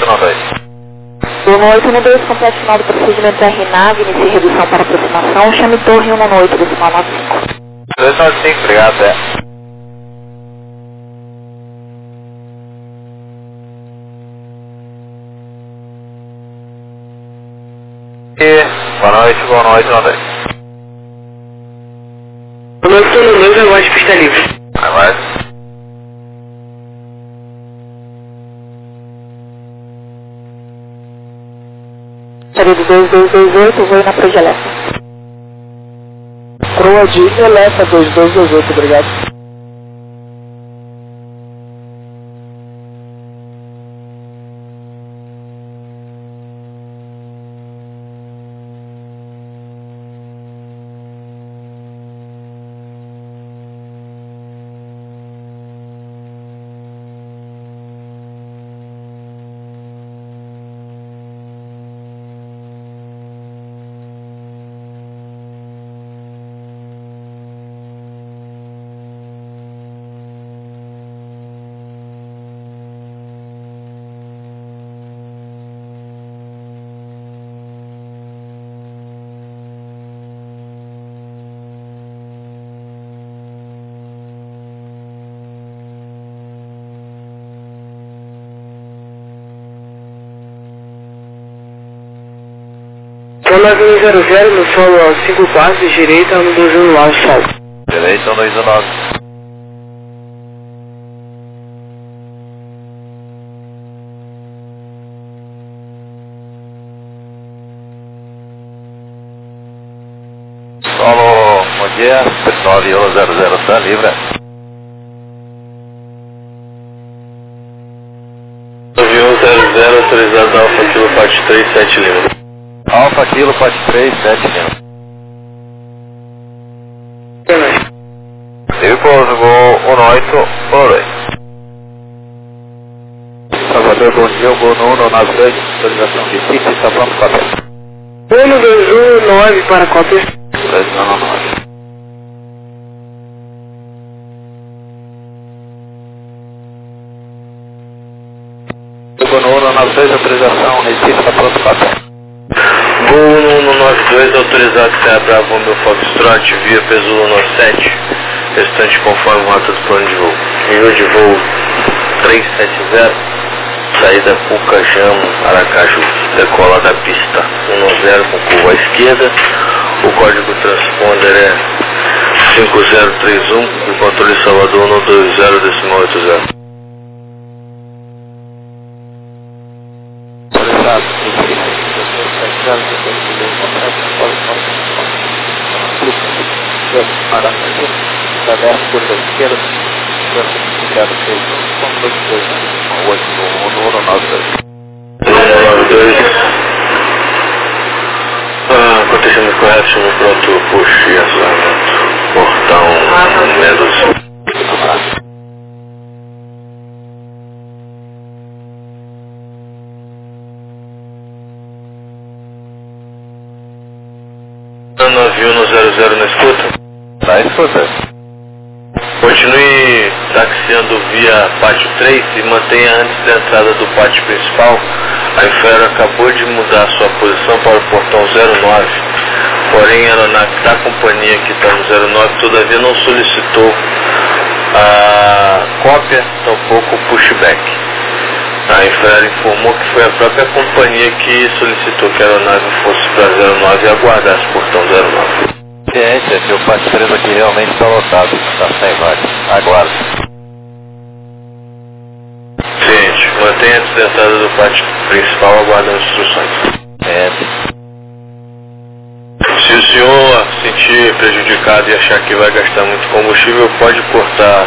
1892. Boa noite, 12, complete final do procedimento RNAV, inicie redução para aproximação, chame torre 118, decimal 95. 295, obrigado, é. Boa noite, 92. Boa noite, turno 2, aguarde pista livre. Aguarde. Período 2228, voo na Progeleta. Proa de Eleta 2228, obrigado. Pro 9100 no solo aos 5 passos, direita no 219 solo. Direita 219. Solo, bom dia, pessoal de 00 está livre. 9100 autorizado Alfa Kilo Parte 3, 7 Lima. Alfa Kilo, Parte 3, 7 Lima. E pouso, voo 1812. Salvador, bom dia, o voo no 192, autorização de pista, está pronto para papel. 1219 para cópia. 219. Voo no 192, autorização, Recife, está pronto para papel. Voo 192 autorizado Serra Bravo meu Foxtrot via Pesula no 7. Restante conforme rota do plano de voo. Nível de voo 370. Saída Pucajamo, Aracaju. Decola da pista 10 com curva à esquerda. O código transponder é 5031. E controle Salvador 120 decimal 80. Autorizado, Aracaju, da 10 curva esquerda, 062, 192. Acontecimento correto, chama pronto, push e acionamento. Portão menos. Navio no 00 na escuta. Tá escuta. Continue taxiando via pátio 3 e mantenha antes da entrada do pátio principal. A Infraero acabou de mudar sua posição para o portão 09. Porém, a aeronave da companhia que está no 09 todavia não solicitou a cópia, tampouco o pushback. A Infraero informou que foi a própria companhia que solicitou que a aeronave fosse para 09 e aguardasse o portão 09. Ciência, que o pátio 3 aqui realmente está lotado, está sem vaga. Aguarde. Ciente, mantenha antes da entrada do pátio principal aguardando instruções. Se o senhor se sentir prejudicado e achar que vai gastar muito combustível, pode cortar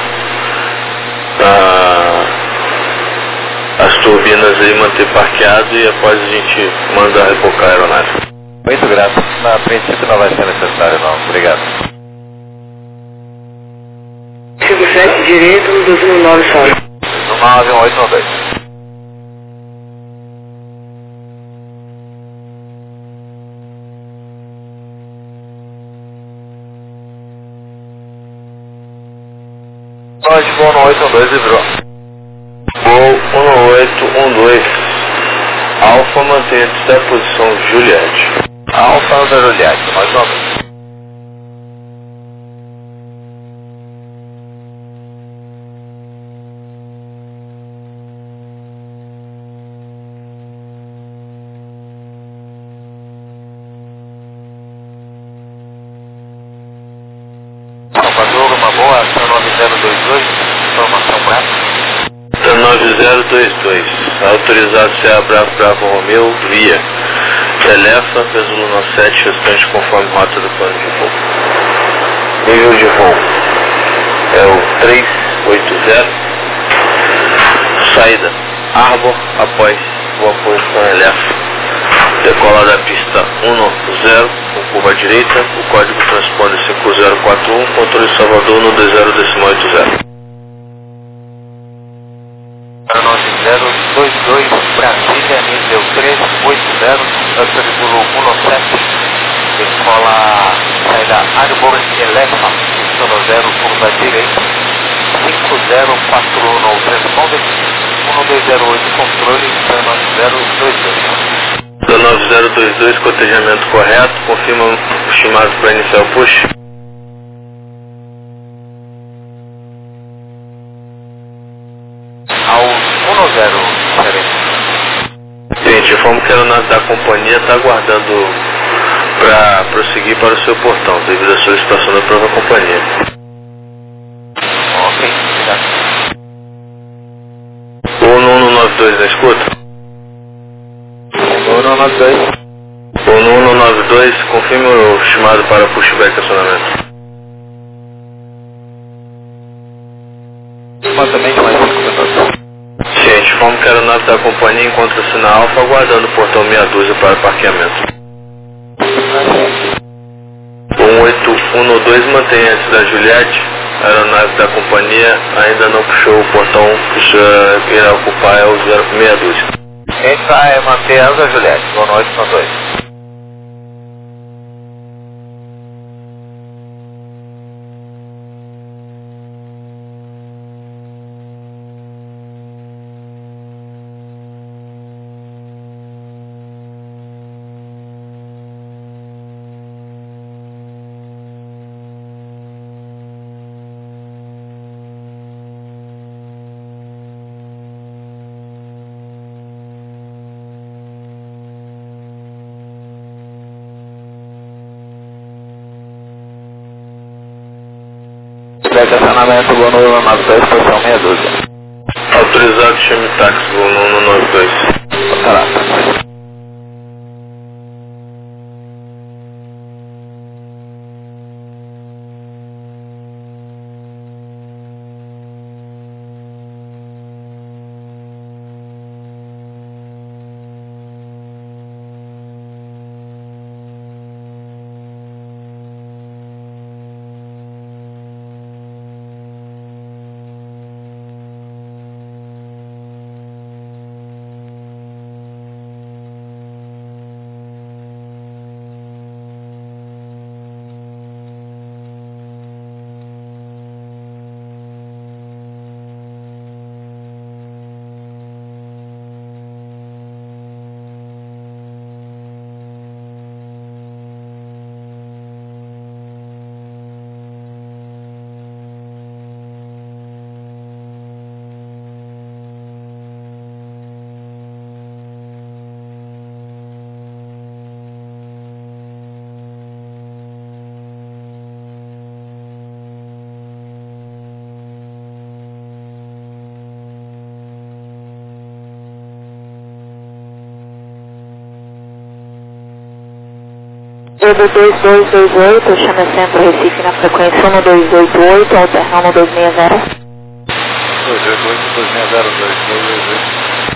as turbinas aí, manter parqueado e após a gente mandar rebocar a aeronave. Muito grato. Na princípio não vai ser necessário não. Obrigado. 57 direito no 219 solo. No 9892. Nós voo no 812 e virou. Voo 1812. Alfa mantém antes da posição Juliette. Alfa da Juliette, mais uma vez. Salvador, uma boa, ação 9022, informação prática. 9022, autorizado CA Bravo Romeu, via Telefa, Peso 17, restante conforme rota do plano de voo. Nível de voo. É o 380, saída Arbor, após boa posição Elefa. Decola da pista 10, com curva à direita, o código transponder 5041, controle Salvador 120.80. 9022, Brasília, nível 380, autorizou 17, decola, saída Arbor Elefa, sono 0, curva à direita, 5041 no transponder, 1208, controle, 9022. 9022, cotejamento correto, confirma o estimado para iniciar o push. Ao 10, Gente, informo que a aeronave da companhia está aguardando para prosseguir para o seu portão, devido à solicitação da própria companhia. ok, obrigado. O 1192 na escuta? 1192. O 1192, confirme o estimado para pushback acionamento. Exatamente mais 5 minutos. Ciente, informo que a aeronave da companhia encontra-se na Alfa aguardando o portão meia dúzia para parqueamento. O 1812 mantém antes da Juliette, a aeronave da companhia ainda não puxou o portão que irá ocupar é o 0 dúzia. Quem vai manter asa, Juliette? Boa noite, boa noite. Estacionamento, boa noite, 92, estação meia dúzia. Autorizado, chame táxi, voo 1192. Caraca. Edo 2228, chama Centro Recife na frequência 1288, alternando 260. 288, 260, 288.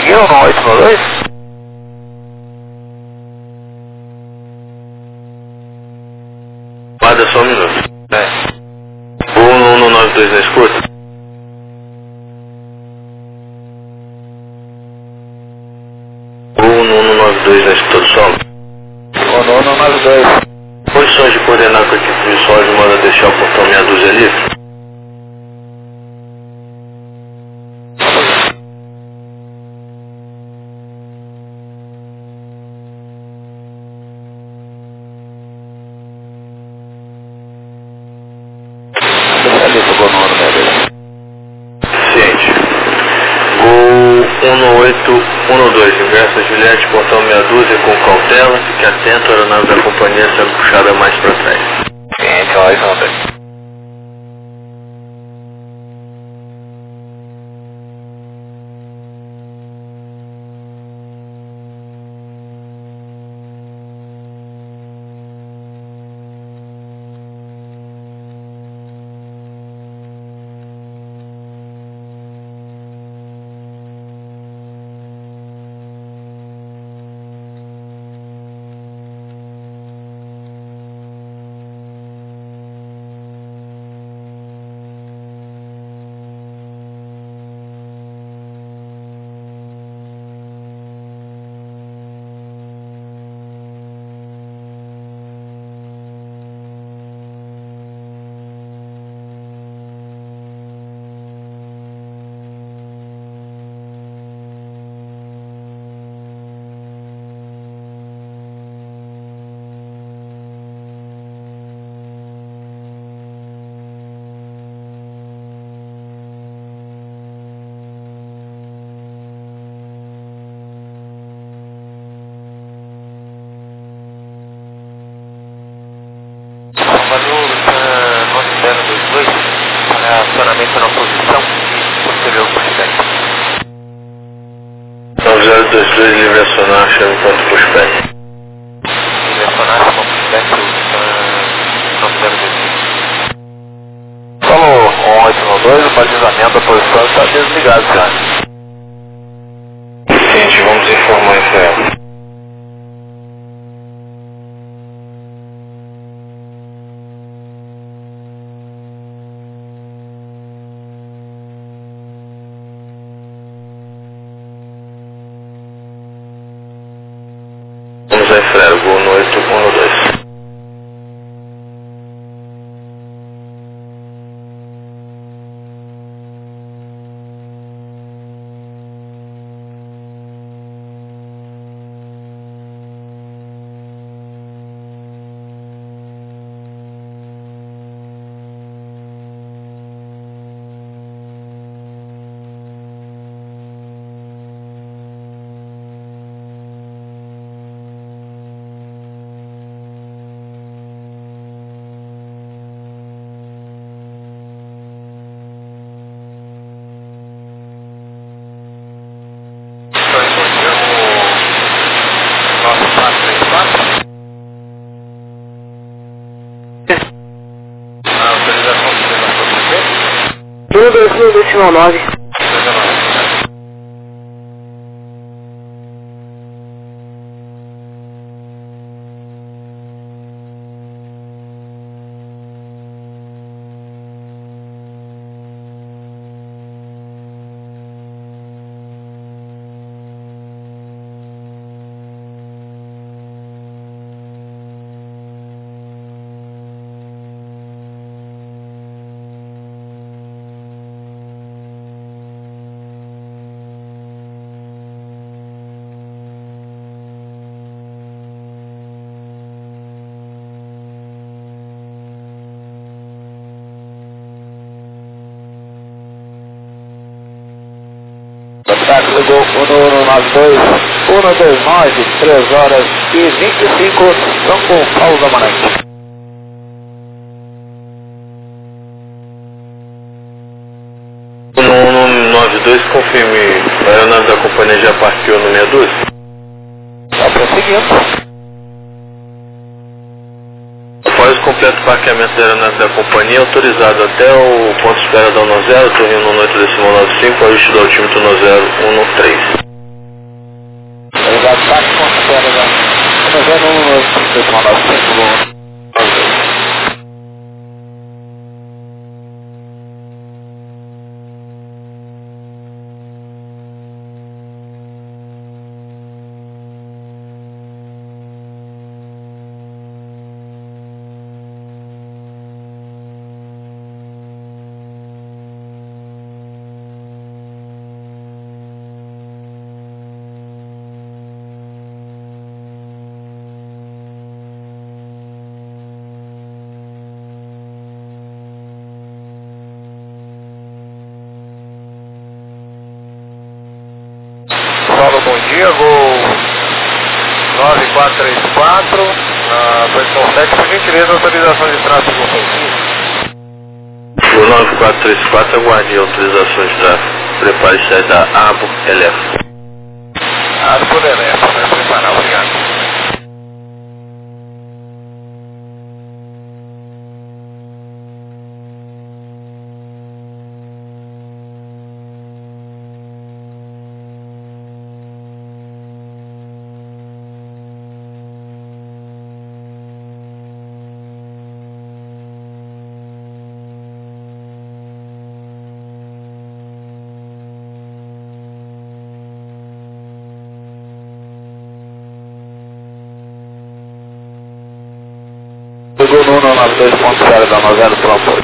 Conseguiu no 892? Guarda só um minuto. O 1192 na escuta? O 1192 na escuta do solo? O 1192. Posições de coordenar com a equipe de solo manda deixar o portão meia dúzia livre? Ciente. Gol 1812, ingressa Juliette, portão meia dúzia com cautela, fique atento, a aeronave da companhia sendo puxada mais para trás. Ciente, 892. Acionamento na posição posterior pushback. 9022 livre acionar, chave ponto pushback. Livre acionar, chama pushback, 9022. Falou, 1892, o balizamento da posição está desligado já. Ciente, vamos informar isso aí. Vamos a Infraero, gol no 812. Tudo 2019. Contato do Gol 1192, 129, 3 horas e 25, São Gonçalo da Amarante. No 192, confirme, a aeronave da companhia já partiu no 62? Está prosseguindo. Após o completo parqueamento da aeronave da companhia, autorizado até o ponto de espera da 10, torninho no 8,95, ajuste do altímetro no 013. Paulo, bom dia, Gol 9434, posição 7, por gentileza, autorização de tráfego ofensivo. O 9434, aguarde a autorização de tráfego. Prepare-se a da Arbor Elefa. Arbor Elefa, vai preparar, obrigado. Pegou no 192.0 da 90 para apoio.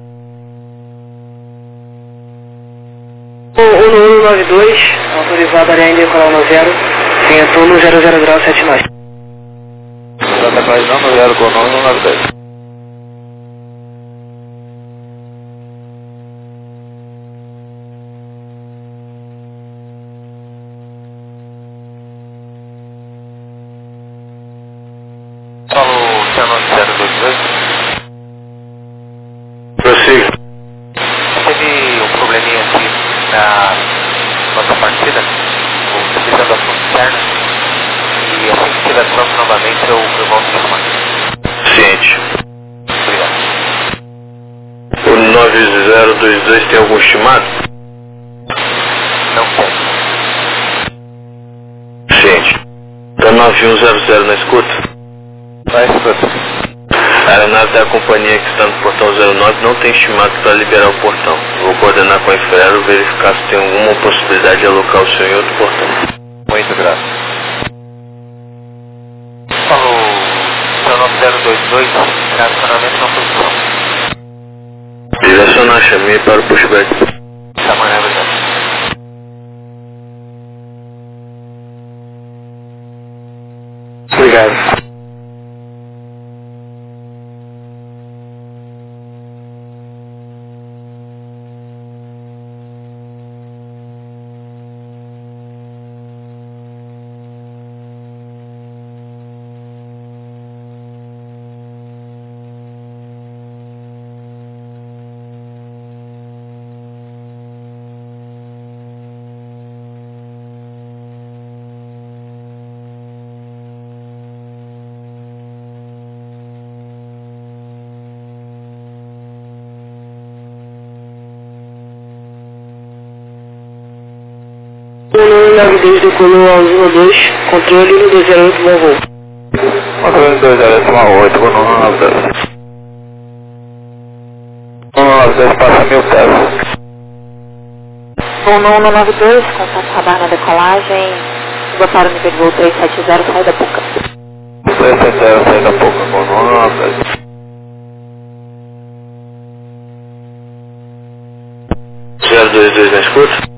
O 192, autorizado área Índia Coral 90, em retorno 00 grau 7 nós. Santa Cruz 90 com 192. Prossiga. Teve um probleminha aqui na nossa partida, utilizando a fonte externa, e assim que tiver pronto novamente eu volto a chamar. Ciente. Obrigado. O 9022 tem algum estimado? Não tem. Ciente. Tá 9100 na escuta? Vai escuta. A aeronave da companhia que está no portão 09 não tem estimado para liberar o portão. Vou coordenar com a Infraero, verificar se tem alguma possibilidade de alocar o senhor em outro portão. Muito grato. Falou, seu 9022, reacionamento na posição. Direcionar, chamei para o pushback. Tá, manhã, obrigado. Obrigado. O 192 decolou ao 12, controle no 208, bom voo. Controle 208 com 192. 192 passa 1000 pés. Voo no 192, contato radar na decolagem, botaram o nível de voo 370, sai da boca. 370, sai da boca com 192. 022 na escuta?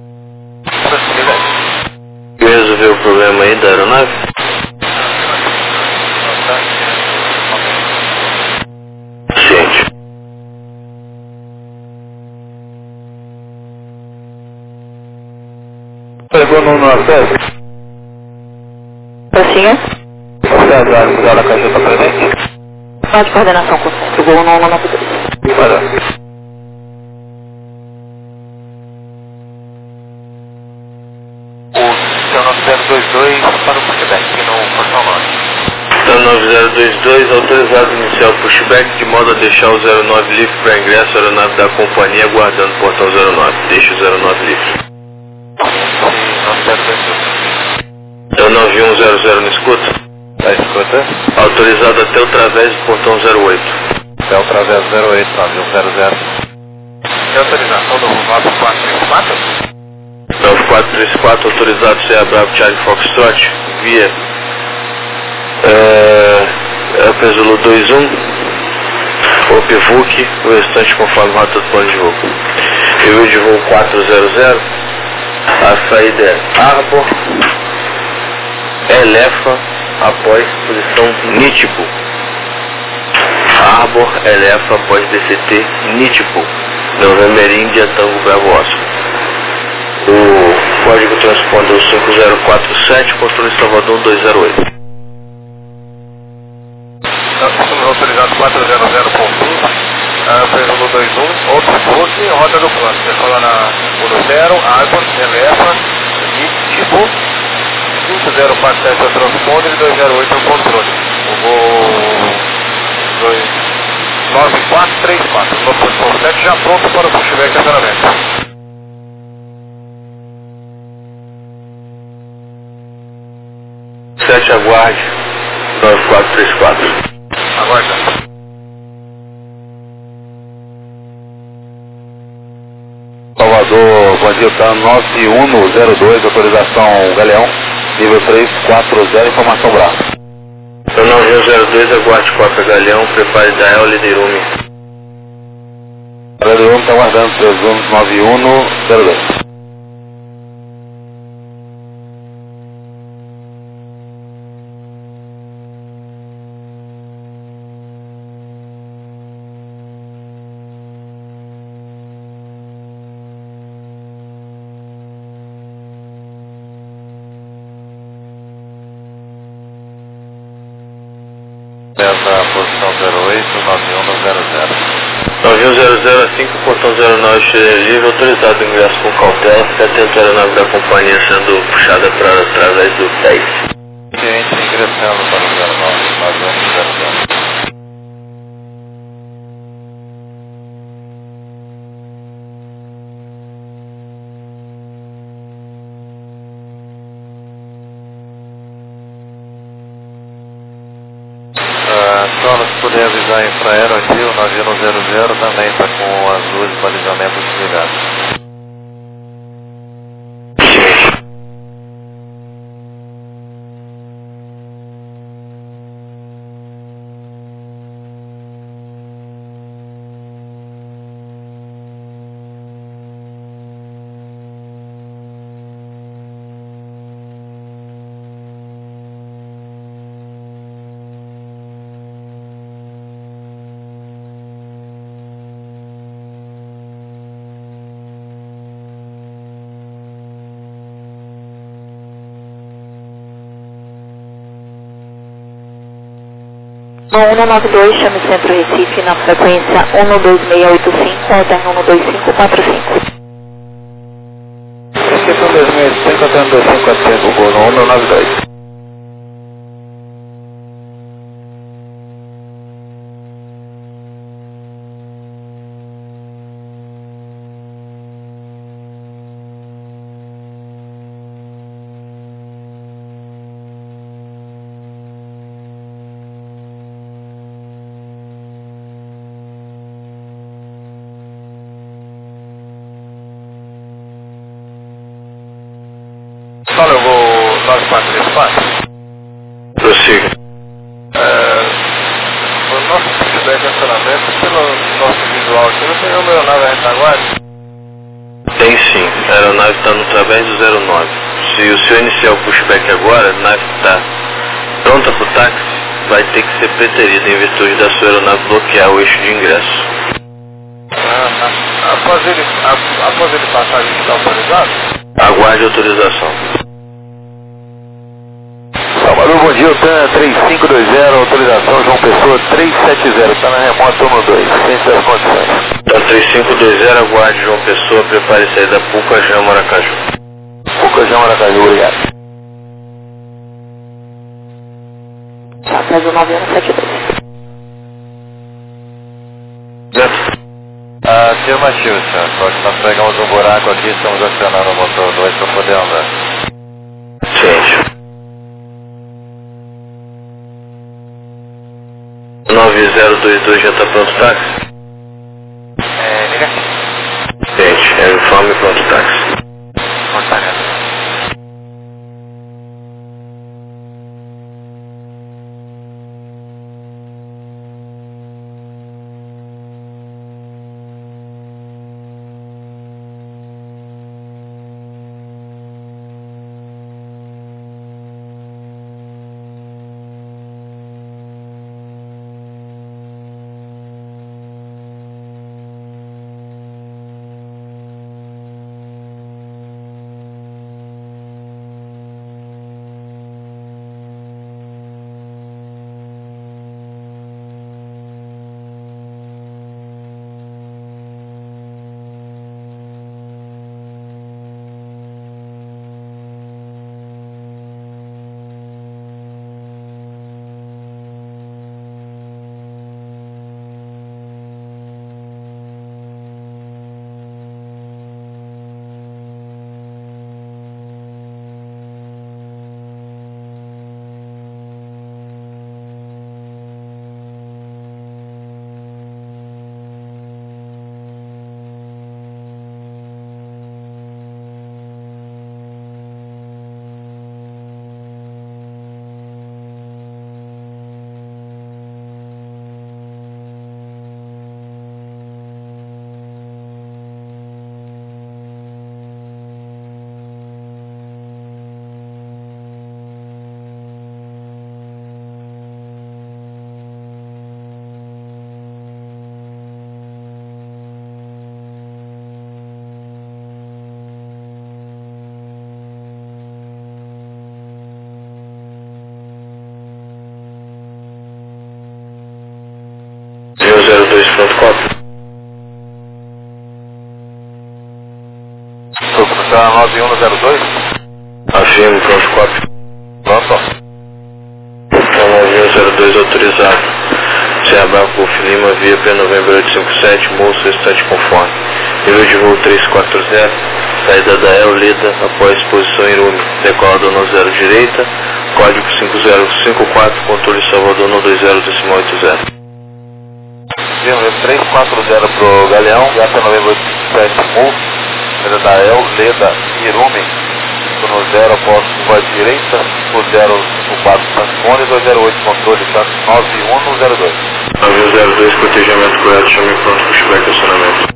Quer resolver o problema aí da aeronave? Ciente. Pegou no 192. Prossiga. Você avisar a caixa presente? Só de coordenação com o centro, voo no 192. Para. O seu 9022 para o pushback no portão 9. Então 9022, autorizado iniciar o pushback de modo a deixar o 09 livre para ingresso, a aeronave da companhia aguardando o portão 09. Deixe o 09 livre. Então 9100 na escuta? Da escuta. Autorizado até o través do portão 08. Até o través 08, 9100. Tem autorização do 9434? 9434, autorizado CA Bravo Charlie Foxtrot, via Pesulu 21, OPVUC, o restante conforme rota do plano de voo. Envio de voo 400, a saída é Arbor Elefa após posição Nitipo. Arbor Elefa após DCT Nitipo. November India Tango Bravo Oscar. O código transpondeu 5047, controle Salvador 208. Nós estamos autorizados 400.5, presumo 21, outro rota do plano. Você fala na 10, água, eleva, tipo, 5047 é o transponder e 208 é o controle. O voo 9434, no posição 7 já pronto para o pushback e acionamento. Aguarde 9434. Aguarda. Salvador, bom dia, tá 9102, autorização Galeão, nível 340, informação Brava. 9102, aguarde Copa Galeão, prepare Dael, Liderume. Liderume está aguardando seus 9102. Essa posição 08, 9100. 9100 a 5, portão 09, livre, autorizado o ingresso com cautela, fica atento à aeronave da companhia sendo puxada para através do 10. Cliente ingressando para o 09, 9100. Só nos poder avisar a Infraero aqui, o 9100 também está com as luzes de balizamento desligadas. No 192, chame Centro Recife na frequência 12685, alterno 12545. Recepção 2005, alterno 2545, voo no 192. Fala, eu vou 9434. Prossiga. O nosso feedback de acionamento, pelo nosso visual aqui, não tem uma aeronave à retaguarda? Tem sim, a aeronave está no através do 09. Se o senhor iniciar o pushback agora, a aeronave está pronta para o táxi, vai ter que ser preterida em virtude da sua aeronave bloquear o eixo de ingresso. Após ele passar, a gente está autorizado? Aguarde a autorização. Salvador, bom dia, TAN 3520, autorização João Pessoa 370, está na remota 12, ciência das condições. Tá 3520, aguarde João Pessoa, prepare saída Pucajão, Maracaju. Pucajão, Maracaju, obrigado. Após o 9172. Afirmativo, senhor. Só que nós pegamos um buraco aqui, estamos acionando o motor 2 para poder andar. Ciente. 9022 já está pronto o táxi? Negativo. Ciente, informe pronto o táxi. Portaria. pronto, cópia. Estou começando a 9102. Afirmo, pronto, cópia. Pronto. Então, 9102 autorizado. Ceabacuf Lima, via P Novembro 857, moço, restante conforme. Nível de voo 340, saída da El Leda, após exposição Irume. Decola do 0 direita, código 5054, controle Salvador 120.80. Nível 340 pro Galeão, via P Novembro 857, moço, saída da El Leda, Irume. No 0 após curva direita, o 054 Santos 208 controle Santos 9102. 9102, cotejamento correto, chame pronto com chuveiro e acionamento.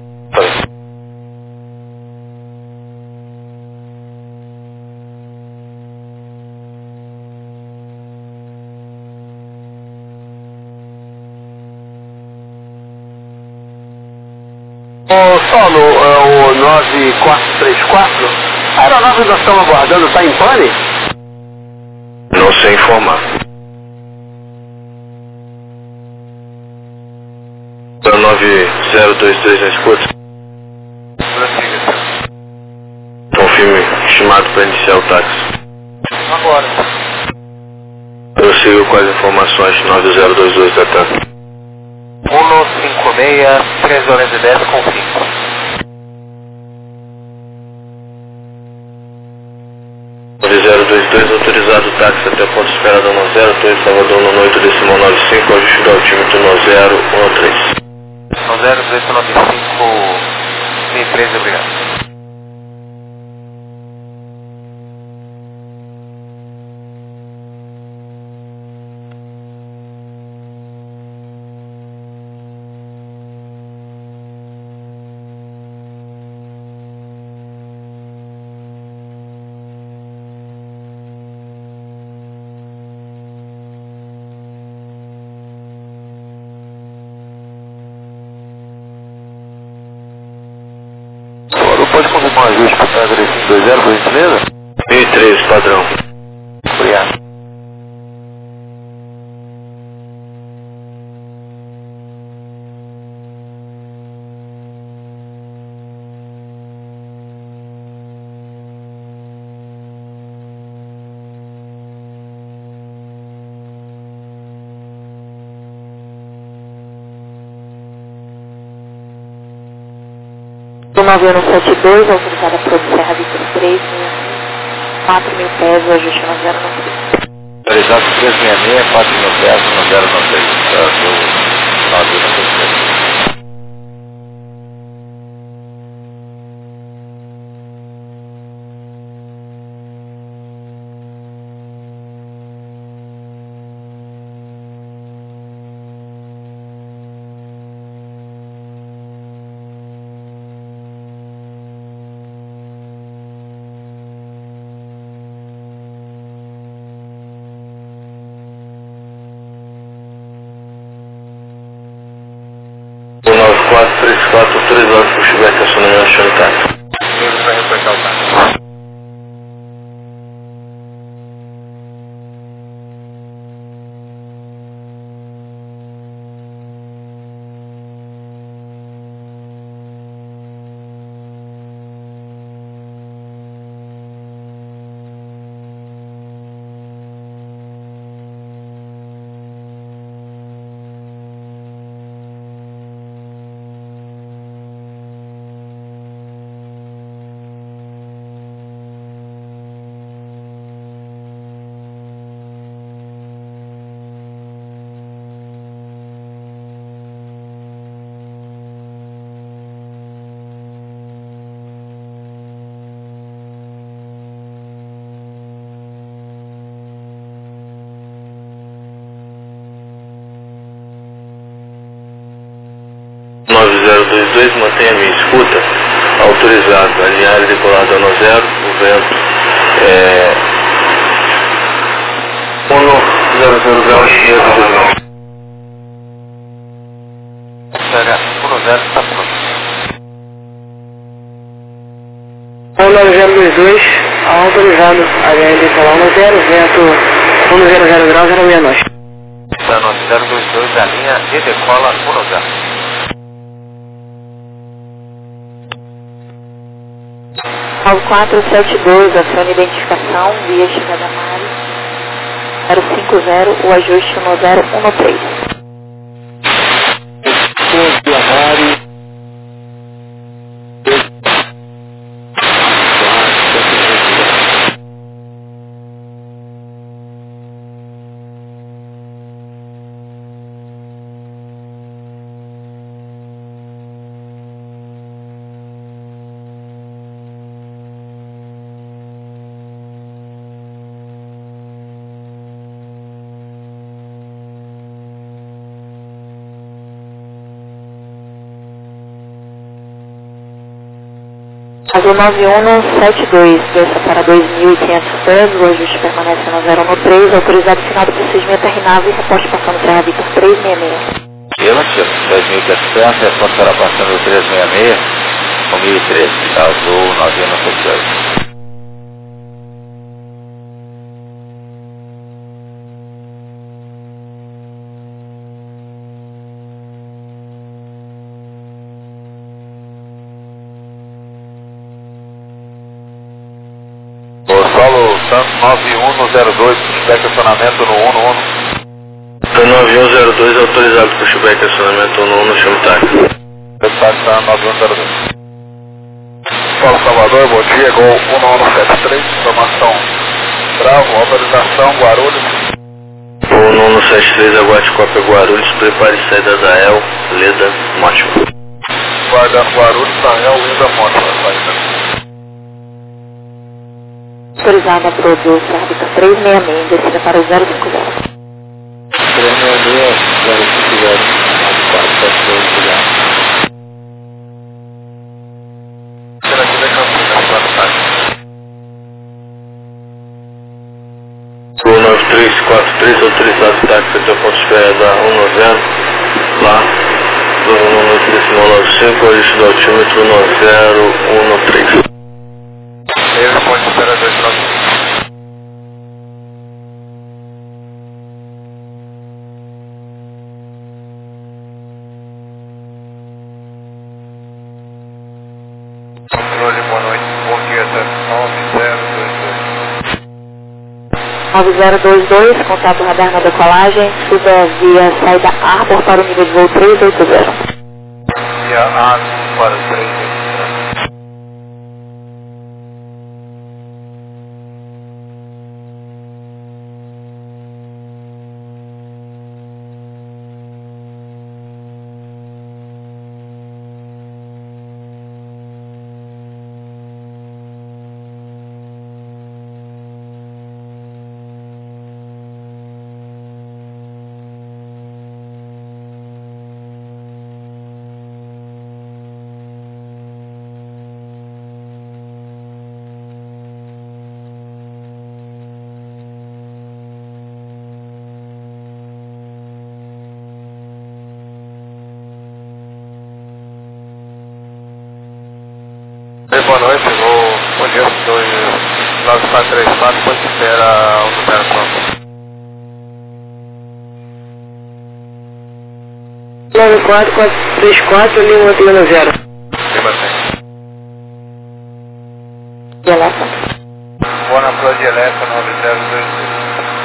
Ô Solo, o 9434, a aeronave que nós estamos aguardando está em pane? Não sei informar. 9023 na escuta. Confirme, estimado para iniciar o táxi. Agora. Prossigo com as informações 9022 da TAM. 156, 3 horas e 10 com 5. Nove 022, autorizado o táxi até ponto esperado no 02, Salvador no 8 decimal 95, ajuste do altímetro no 013. No 01895, 13, obrigado. Pode confirmar o ajuste para a 3520, por gentileza? 1013, padrão. Obrigado. Do 9172, autorizada para Serra Vitor 3, 4.000 pés, o ajuste no 093. Autorizado 366, 4.000 pés, no 093. Do 9193. O 9434, autorizado por chuveiro e acionamento chame táxi. Ele vai reportar o táxi. Mantenha a minha escuta, autorizado, alinhar e decolado no 0, o vento é 1000 graus e 10 está pronto. 9022, autorizado, alinhar e decolar no 0, vento 100 graus, 069. Está no 022, a linha e decola 10. 9472, acione identificação, via chegada Mari, 050, o ajuste 1013. Via Mari. Azul 9172, desça para 2.500 pés, o ajuste permanece no 013, autorizado final do procedimento RNAV e reposte passando Serra Vitor 366. Relativo, 2.500 pés, resposta será passando 366, 1013, Azul 9172. Solo Santos 9102, pushback acionamento no 111. 9102 autorizado pushback acionamento no 1 chama táxi. Deputado está 9102. Paulo Salvador, bom dia, Gol 1173, informação Bravo, autorização Guarulhos. O 1173 aguarde cópia Guarulhos, prepare saída da El, Leda, Mótima. Guardando Guarulhos, da El, Leda, Mótima, saída. Autorizada para o Serra Vitor 366, descida para o 050. 366, 050, 9472, obrigado. Será que vai Campinas, quanto táxi? O 9343 autorizado táxi até o ponto de espera da 190, lá, no 95, ajuste do altímetro 1013. Meio ponto de espera 295. Controle, boa noite, Borgueta 9022. 9022, contato radar na decolagem, suba via saída Arbor para o nível de voo 380. Via Arbor para o 380. Boa noite, bom dia, 9434, quando espera a operação? 94434, Lima Lima 0. Lima 100. Dialeto. Boa na Flor Dialeto 9022.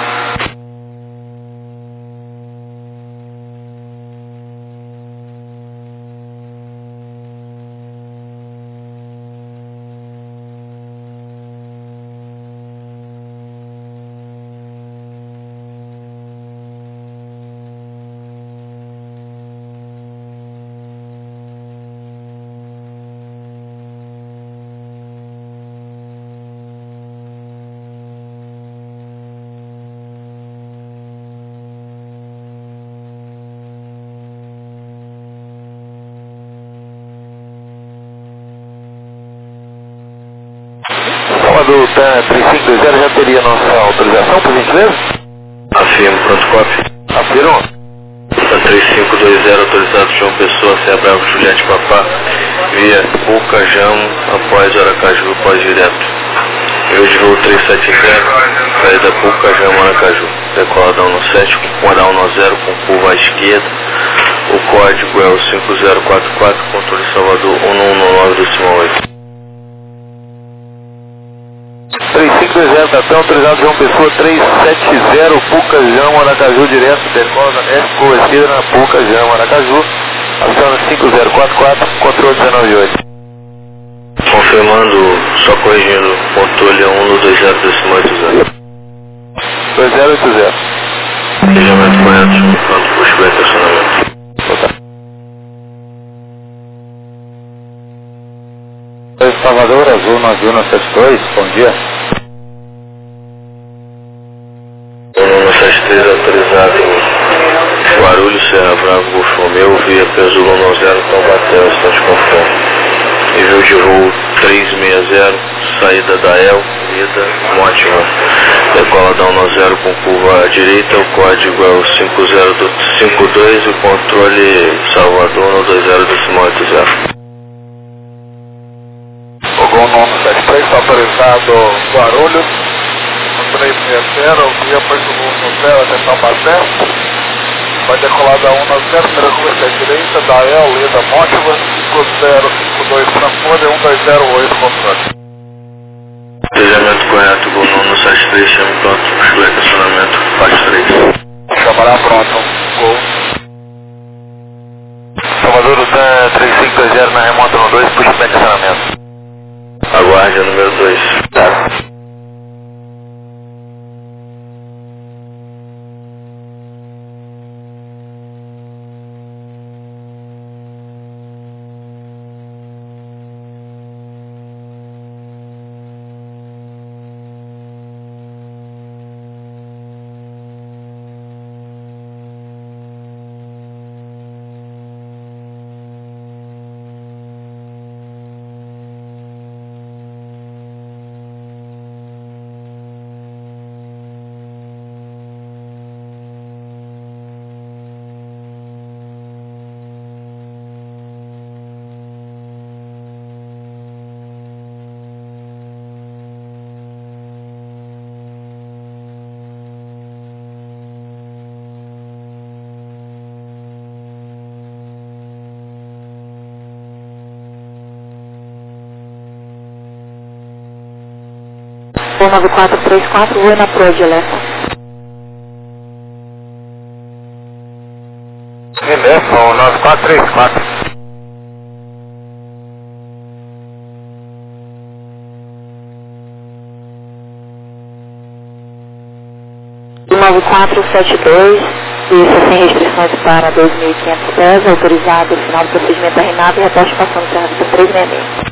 Do 3520 já teria nossa autorização, por gentileza? Afirmo, pronto, cópia. Afirmo. A 3520 autorizado João Pessoa, Serra Bravo, Juliette Papá, via Bucajamo, após Aracaju, pós-direto. Eu de voo 370, saída Bucajamo, Aracaju. Decola da 17 com moral 10 com curva à esquerda. O código é o 5044, controle Salvador 1119 do Cima 8. 3520, Tatão, autorizado João Pessoa 370, Pucajão, Aracaju, direto, decola da neve, conhecida na Pucajão, Aracaju, aciona 5044, controle 198. Confirmando, só corrigindo, controle 1 no 20.80. 2080. Regimento correto, quando for estiver estacionamento. Salvador, Azul 9172, bom dia. 173 autorizado, Guarulhos, Serra Brava, Golfo Romeu, via Peso 190, Taubaté, estão de conforme. Nível de voo 360, saída da El, Lida, Mótima. Decola da 10 com curva à direita, o código é o 5052 e o controle Salvador no 20.80. Fogão 973, autorizado Guarulhos, 360, via Porto Luso, até Taubaté. Vai decolar da 190, primeira curva à direita, da El, Lida, Mótima, 5052 Frankfurt, 1208, controle. Regimento correto, Gol 973, chame pronto, buscar estacionamento, parte 3. Chamará pronto, Gol. Salvador, 3520 na remota no 2, puxa para estacionamento. Aguarde o número 2. Voo 9434, voo na Pro de Lefa. Lefa, 9434. Do 9472, isso sem restrições para 2.500 pés, autorizado, final do procedimento da RENAV e reposte passando serviço 366.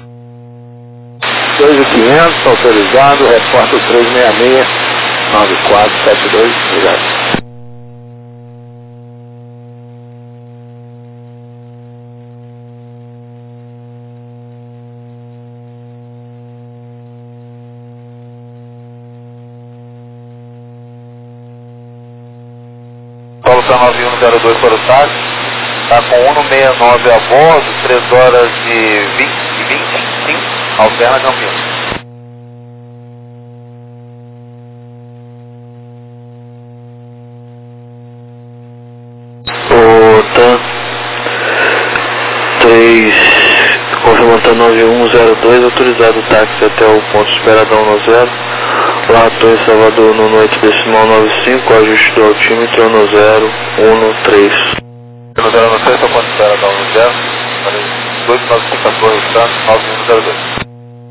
2.500, autorizado, repórter 366, 9472, obrigado. Paulo está 9102 para o táxi, está com 169 a bordo, 3 horas e 25, alterna Campinas. OTAN 3, confirmando 9102, autorizado o táxi até o ponto esperadão no 0. Lato em Salvador no 8.95, ajuste do altímetro no 013. No 013, ao ponto esperadão no 0, 295 Santos, 9102.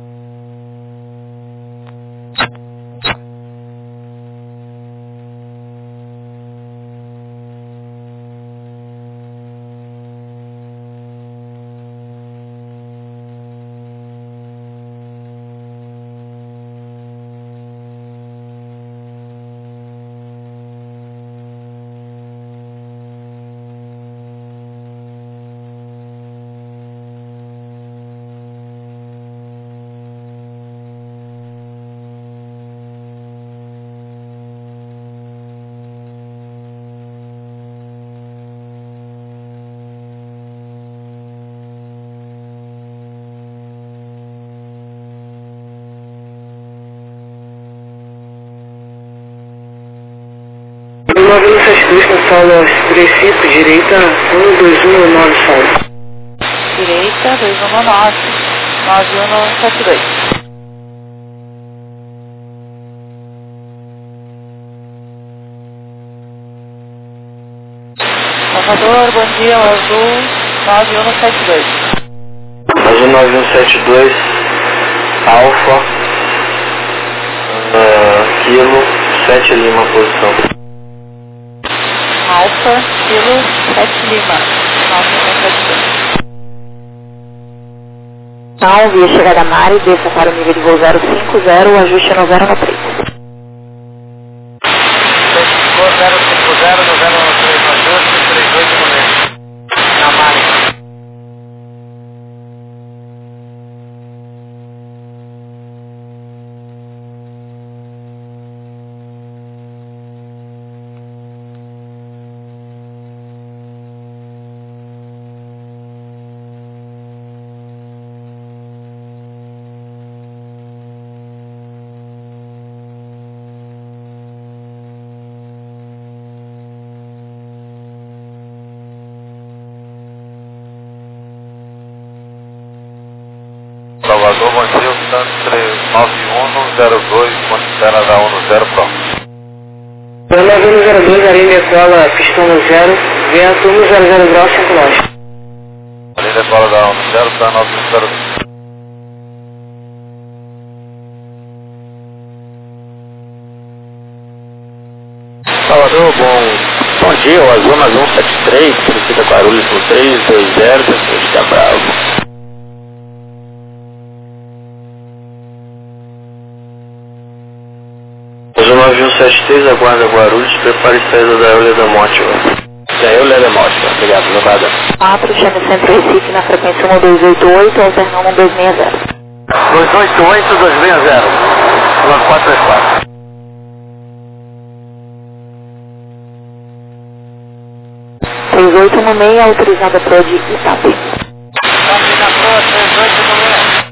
Do 9172 na sala 35, direita 12119 sala. Direita, 219, 9172. Salvador, bom dia, o Azul 9172. Azul 9172, Alfa, Kilo 7 Lima, posição. Alfa, Kilo 7 Lima, 9172. Então, via chegada Mari, desça para o nível de voo 050, o ajuste no 0 no 3. 050 no 0 no 3 no ajuste, 38 no meio. Na Mari. Salvador, bom dia, o Santos 9102, Montana da 10 Pro. 9102, Arinha decola, pistão no 0, vento 100 graus, 5 nós. Arinha decola da 10, tá 9102. Salvador, bom dia, o Azul 173, solicita Guarulhos no 320, depois da Bravo. Azul 9173, aguarda Guarulhos, prepare saída da Euler da Morte. Da Euler da Morte, obrigado, levada. 4, chame Centro Recife na frequência 1288, alternando 1260. 288, 260, 434. 38 no meio, autorizada para de Itapi. Combina Pro, 38 no meio.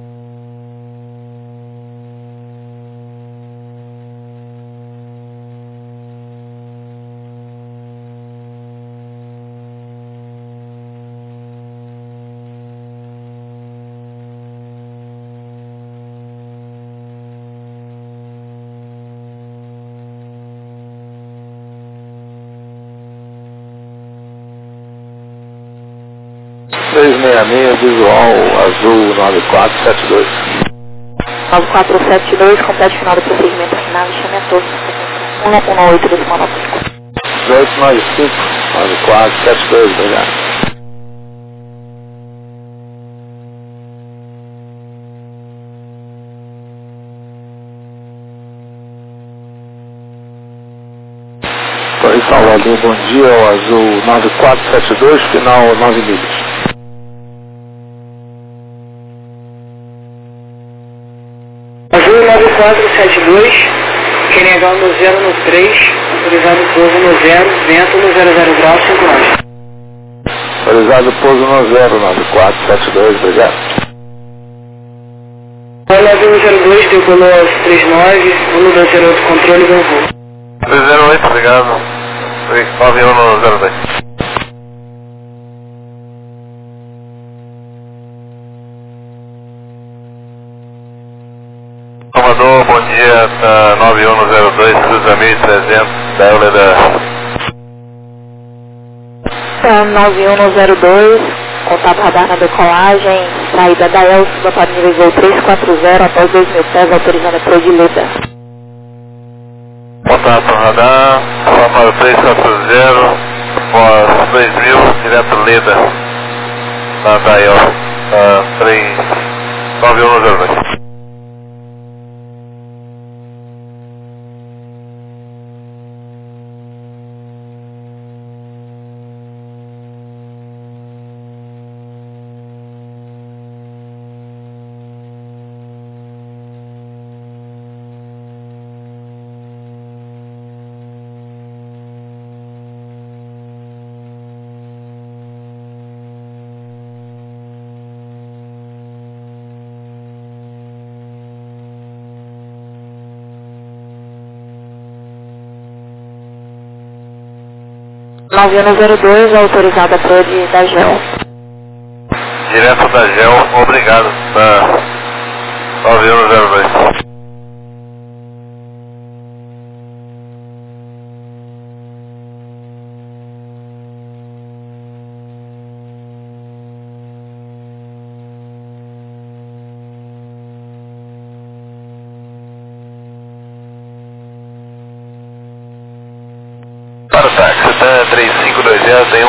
Visual Azul 9472. 9472, complete final do procedimento final, chame a todos na frequência 118 desse monopólio. 1895, 9472, obrigado. Oi, Salvador, bom dia, o Azul 9472, final 9 milhas. Azul 9472, Querengal no 0 no 3, autorizado pouso no 0, vento no 00 graus, 5 nós. Autorizado pouso no 0, 9472, obrigado. 9102, decolou aos 39, 1208, controle do voo. 308, obrigado. 9102. Salvador, bom dia, 9102, Cruza 1300, da Euler da... 9102, contato radar na decolagem, saída da Elsa para nível voo 340, após 2.000 pés, autorizando a Prodileta. Contato radar, para 340, após 2.000, direto Leda, na Dael, 9102. (9102) autorizada por da GEL. Direto da GEL, obrigado. 9102.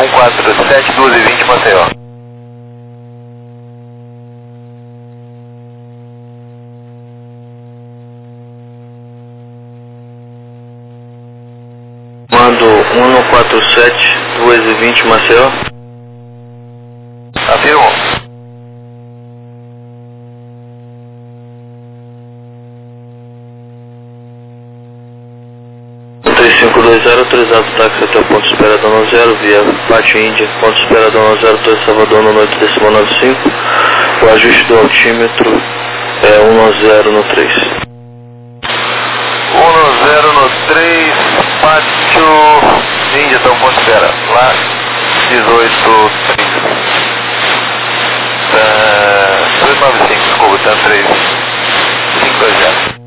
147, 2h20, Maceió. Mando 147, 2h20, Maceió. Afirmo. Um 3520, autorizado o táxi até o ponto esperado no 0, via Pátio Índia, ponto esperado no 0, Torre Salvador, no noite decimal 95. O ajuste do altímetro é 190 no 3. 190 no 3, Pátio Índia, então ponto espera. Lá, 1830. 295, desculpa, tá 3520.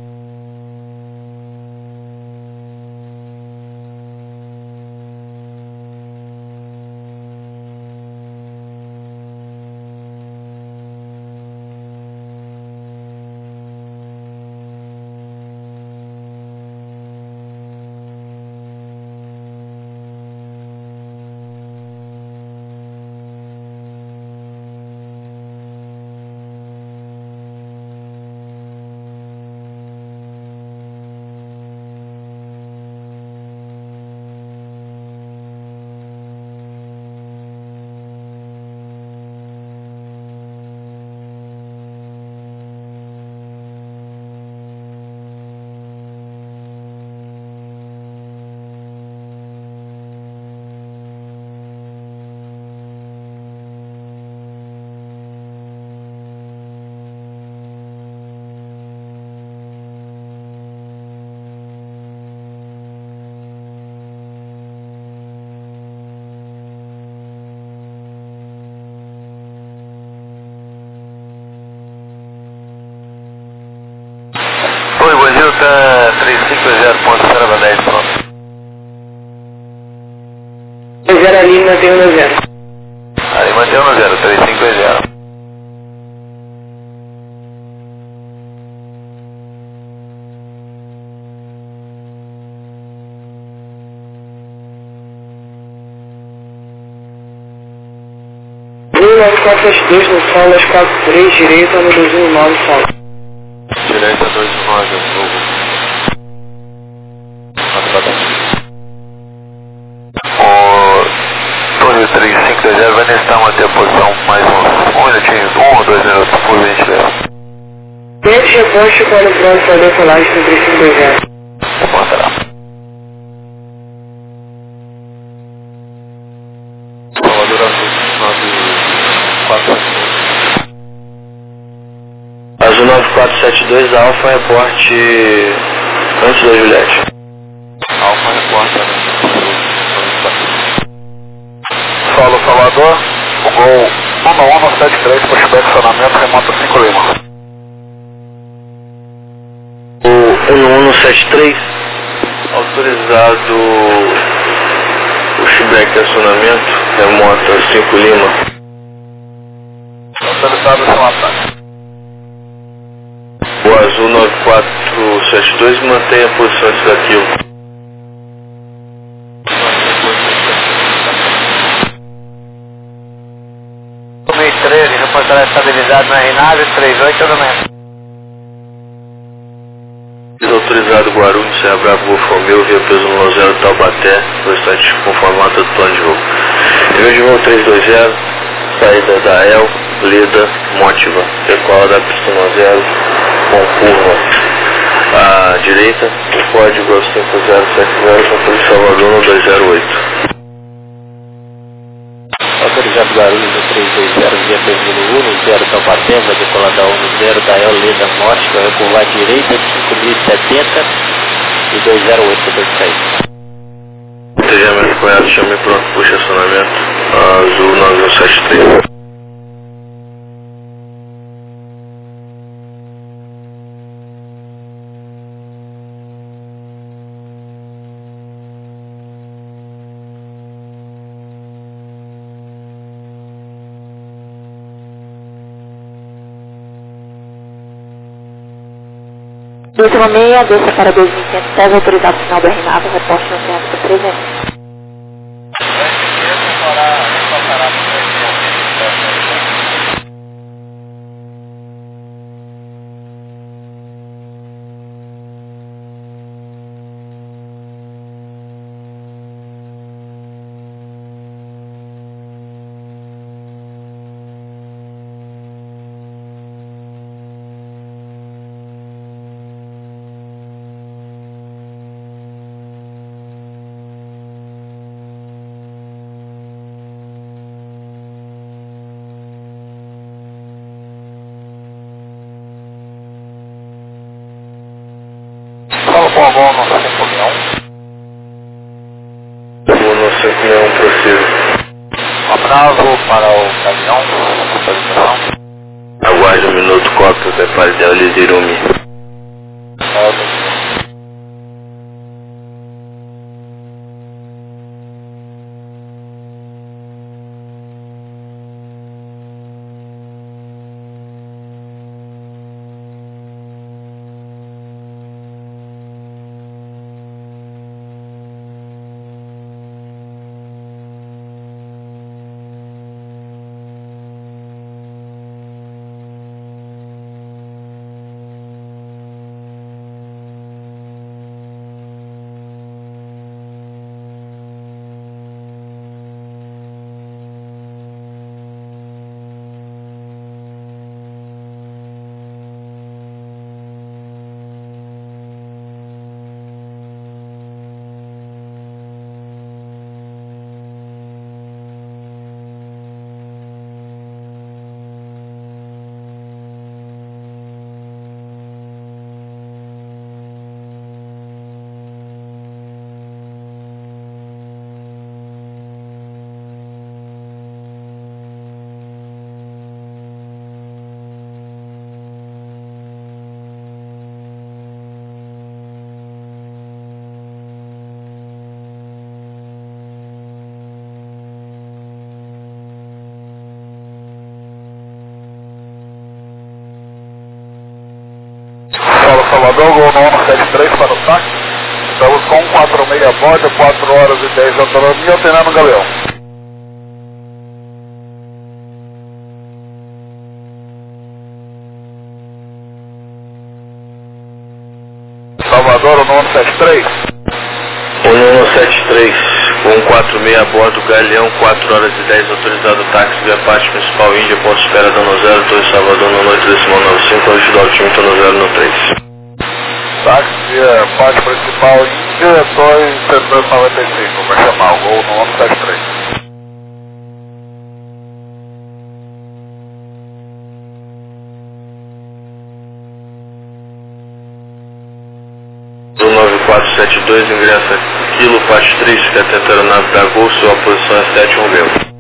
Oi, Brasil, tá 3520, ponto espera 10, pronto. 0 ali, mantém 190. Ali mantém 190, 3520. No 9472 no solo, às 43, direita no 219 solo. Direita 219, Google. O Tony 3520 vai necessitar manter a posição mais uns 1 minutinho, 1 ou 2 minutos, por gentileza. 500 reposto para o pronto para a decolagem no 3520. Mostra. Salvador Azul, 9472. Azul 9472, Alfa, reporte antes da Juliette. Alfa reporta, Solo Salvador, o gol 1173, pushback acionamento, remoto 5 Lima. O 1173, autorizado o pushback acionamento, remoto 5 Lima. Autorizado seu ataque. O Azul 9472 mantém a posição estativa. Tomei 13, reportar a estabilidade na RNAV, 38 elemento. Autorizado Guarulhos, Serra Bravo, Golfo Romeu, via peso 10 Taubaté, restante com formato do plano de voo. Nível de voo 320, saída da EL, Leda, Mótiva, decola da pista 10, com curva à direita, o código é o 5070, controle Salvador no 208. Autorizado Guarulhos no 320, via peso 10 Taubaté, vai decolar da 10 da EL, Leda, Mótiva, vai curvar à direita, 5070 e 208 depois de sair. Entendimento correto, chame pronto, puxa acionamento, Azul 9173. Última meia, desça para 2110, autorizado final do RNAV, reporte no centro presente. União. 1561, prossiga. Abraço para o Galeão, localização. Aguarde um minuto, cópia, prepare de Irumi. Salvador, Gol 173 para o táxi. Estamos com 46 a bordo, 4 horas e 10 de autonomia, alternando o Galeão. Salvador, 173. 1173, com 46 a bordo, Galeão, 4 horas e 10, autorizado táxi via parte principal Índia, ponto espera dano 0, 2 Salvador, no 8,95, hoje do altímetro no 0 no 3. Táxi via parte principal Índia, 2,95, vai chamar o Gol 173. Do 9472, ingressa Kilo, parte 3, fica atento à aeronave da Gol, sua posição é 710.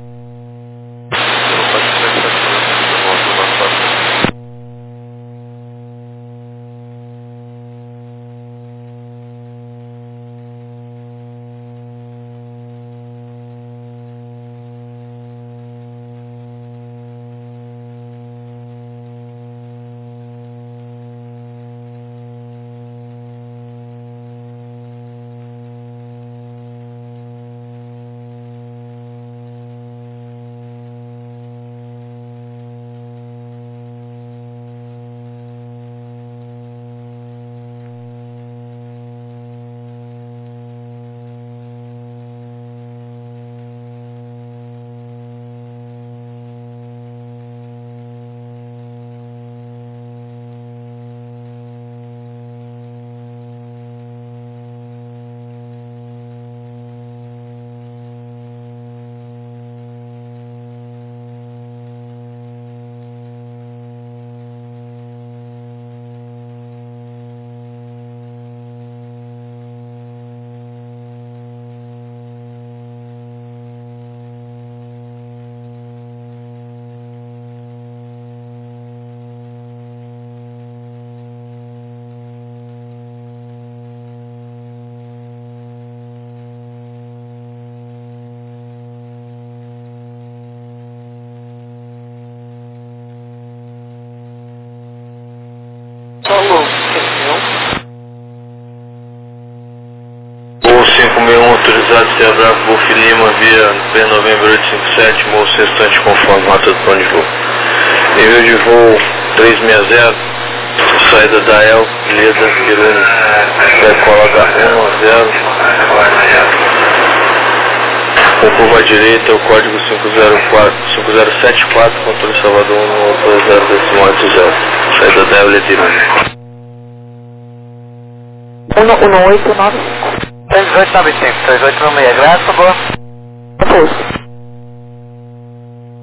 Gol 561, autorizado Serra Bravo, Golf Lima, via P Novembro 857, voo sextante conforme rota do plano de voo. Nível de voo 360, saída da El, Leda, Irune, decola H110, com curva à direita, o código 5074, controle Salvador 180.80, saída da El, Leda, Irune. 11895. 3895, 3896, graças, boa. Posto.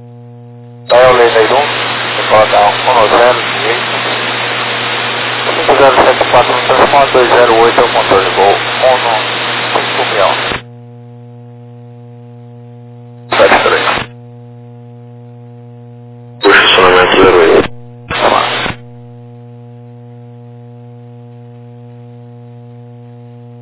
Da El, Leda, Irune, decola H110, 5074 no transformador, 208 é o motor de voo 15561.